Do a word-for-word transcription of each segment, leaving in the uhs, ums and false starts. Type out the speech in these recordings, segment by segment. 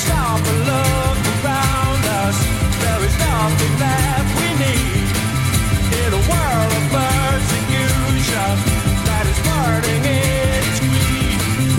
stop and look around us, there is nothing that we need in a world of persecution that is burning its greed.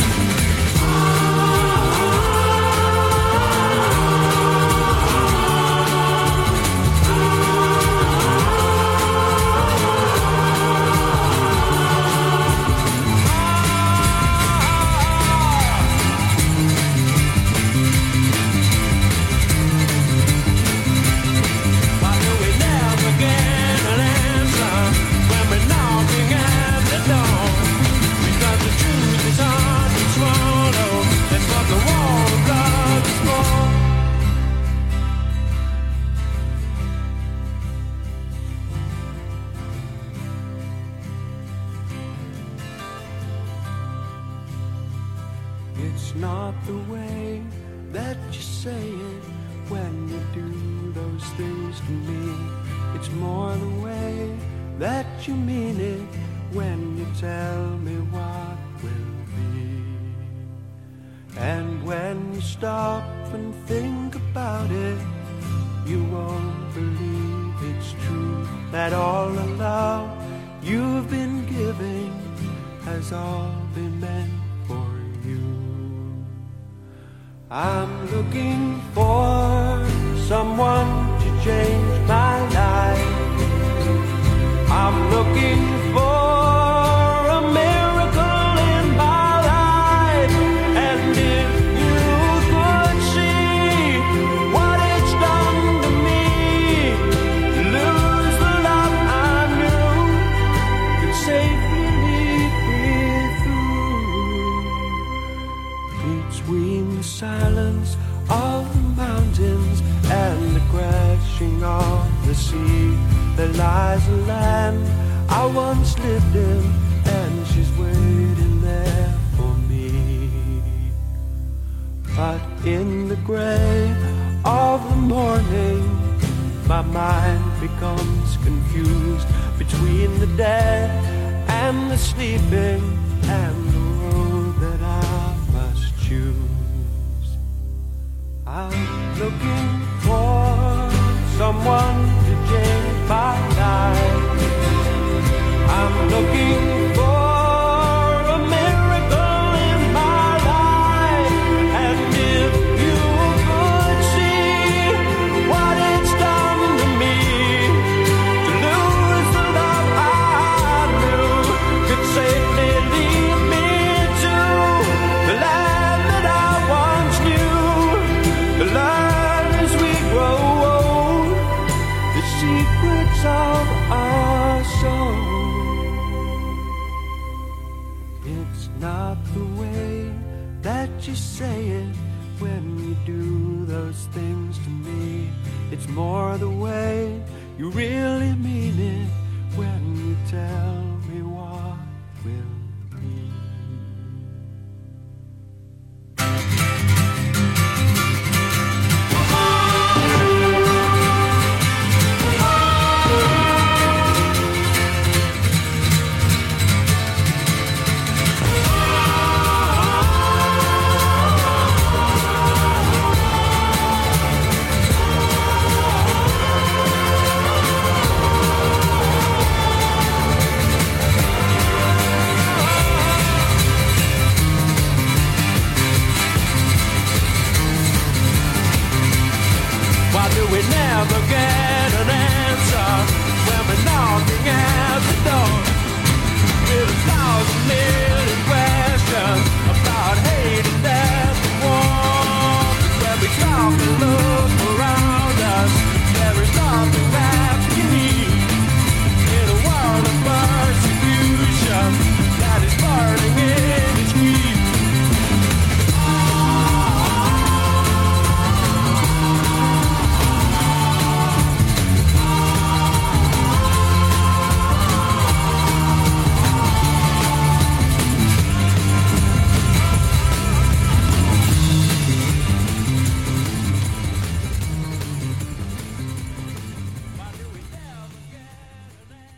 It's not the way that you say it when you do those things to me. It's more the way that you mean it when you tell me what will be. And when you stop and think about it, you won't believe it's true that all the love you've been giving has all been meant for you. I'm looking for someone to change my life. I'm looking for a miracle in my life. And if you could see what it's done to me, lose the love I knew, could safely lead me through. Between the silence of the mountains and the crashing of the sea, there lies a land I once lived in, and she's waiting there for me. But in the gray of the morning, my mind becomes confused between the dead and the sleeping, and the road that I must choose. I'm looking for someone to change my life. I'm looking for a miracle in my life. And if you could see what it's done to me, to lose the love I knew, could safely lead me to the land that I once knew, to learn as we grow old the secrets of our soul. It's not the way that you say it when you do those things to me. It's more the way you really mean it when you tell me what will be. Why do we never get